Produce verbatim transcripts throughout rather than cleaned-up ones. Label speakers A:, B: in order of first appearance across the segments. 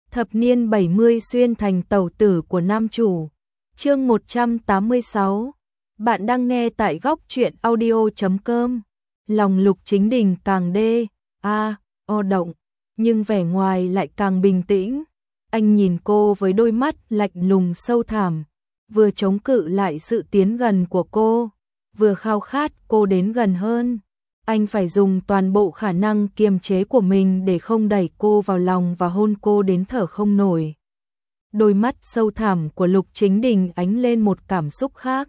A: Thập niên bảy mươi xuyên thành tẩu tử của nam chủ. Chương một trăm tám mươi sáu. Bạn đang nghe tại góc truyện audio chấm com. Lòng Lục Chính Đình càng đê a o động, nhưng vẻ ngoài lại càng bình tĩnh. Anh nhìn cô với đôi mắt lạnh lùng sâu thẳm, vừa chống cự lại sự tiến gần của cô, vừa khao khát cô đến gần hơn. Anh phải dùng toàn bộ khả năng kiềm chế của mình để không đẩy cô vào lòng và hôn cô đến thở không nổi. Đôi mắt sâu thẳm của Lục Chính Đình ánh lên một cảm xúc khác.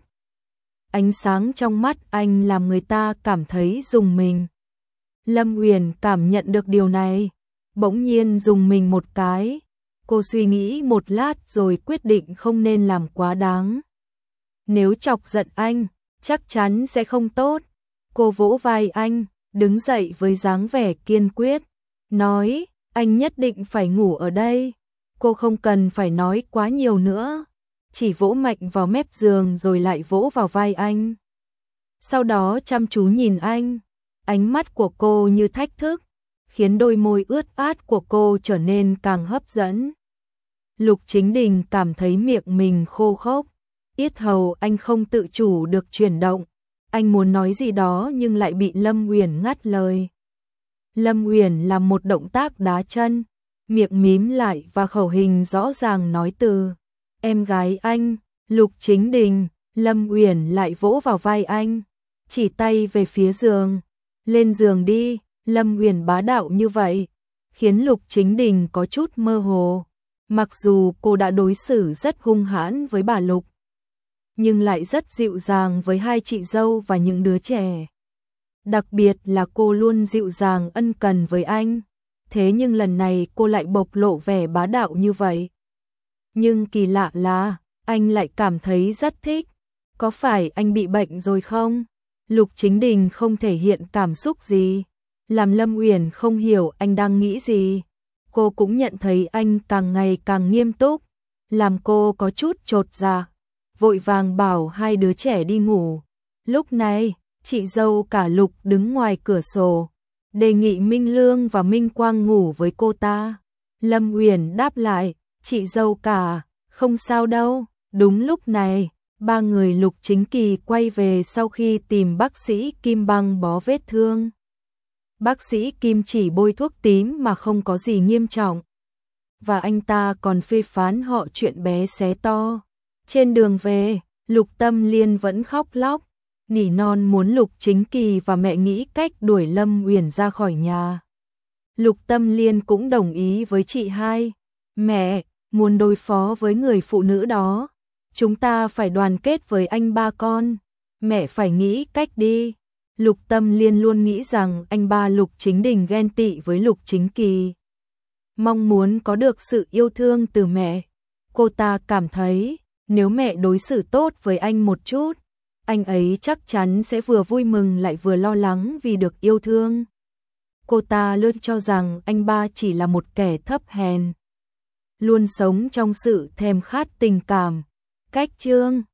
A: Ánh sáng trong mắt anh làm người ta cảm thấy rùng mình. Lâm Uyển cảm nhận được điều này, bỗng nhiên rùng mình một cái. Cô suy nghĩ một lát rồi quyết định không nên làm quá đáng. Nếu chọc giận anh, chắc chắn sẽ không tốt. Cô vỗ vai anh, đứng dậy với dáng vẻ kiên quyết, nói, anh nhất định phải ngủ ở đây. Cô không cần phải nói quá nhiều nữa, chỉ vỗ mạnh vào mép giường rồi lại vỗ vào vai anh. Sau đó chăm chú nhìn anh, ánh mắt của cô như thách thức, khiến đôi môi ướt át của cô trở nên càng hấp dẫn. Lục Chính Đình cảm thấy miệng mình khô khốc, yết hầu anh không tự chủ được chuyển động. Anh muốn nói gì đó nhưng lại bị Lâm Uyển ngắt lời. Lâm Uyển làm một động tác đá chân, miệng mím lại và khẩu hình rõ ràng nói từ em gái anh. Lục Chính Đình, Lâm Uyển lại vỗ vào vai anh, chỉ tay về phía giường. Lên giường đi. Lâm Uyển bá đạo như vậy khiến Lục Chính Đình có chút mơ hồ. Mặc dù cô đã đối xử rất hung hãn với bà Lục, nhưng lại rất dịu dàng với hai chị dâu và những đứa trẻ. Đặc biệt là cô luôn dịu dàng ân cần với anh. Thế nhưng lần này cô lại bộc lộ vẻ bá đạo như vậy. Nhưng kỳ lạ là, anh lại cảm thấy rất thích. Có phải anh bị bệnh rồi không? Lục Chính Đình không thể hiện cảm xúc gì, làm Lâm Uyển không hiểu anh đang nghĩ gì. Cô cũng nhận thấy anh càng ngày càng nghiêm túc, làm cô có chút chột dạ, vội vàng bảo hai đứa trẻ đi ngủ. Lúc này, chị dâu cả Lục đứng ngoài cửa sổ, đề nghị Minh Lương và Minh Quang ngủ với cô ta. Lâm Uyển đáp lại, chị dâu cả, không sao đâu. Đúng lúc này, ba người Lục Chính Kỳ quay về sau khi tìm bác sĩ Kim băng bó vết thương. Bác sĩ Kim chỉ bôi thuốc tím mà không có gì nghiêm trọng, và anh ta còn phê phán họ chuyện bé xé to. Trên đường về, Lục Tâm Liên vẫn khóc lóc, nỉ non muốn Lục Chính Kỳ và mẹ nghĩ cách đuổi Lâm Uyển ra khỏi nhà. Lục Tâm Liên cũng đồng ý với chị hai. Mẹ, muốn đối phó với người phụ nữ đó, chúng ta phải đoàn kết với anh ba con. Mẹ phải nghĩ cách đi. Lục Tâm Liên luôn nghĩ rằng anh ba Lục Chính Đình ghen tị với Lục Chính Kỳ, mong muốn có được sự yêu thương từ mẹ. Cô ta cảm thấy, nếu mẹ đối xử tốt với anh một chút, anh ấy chắc chắn sẽ vừa vui mừng lại vừa lo lắng vì được yêu thương. Cô ta luôn cho rằng anh ba chỉ là một kẻ thấp hèn, luôn sống trong sự thèm khát tình cảm. Cách chương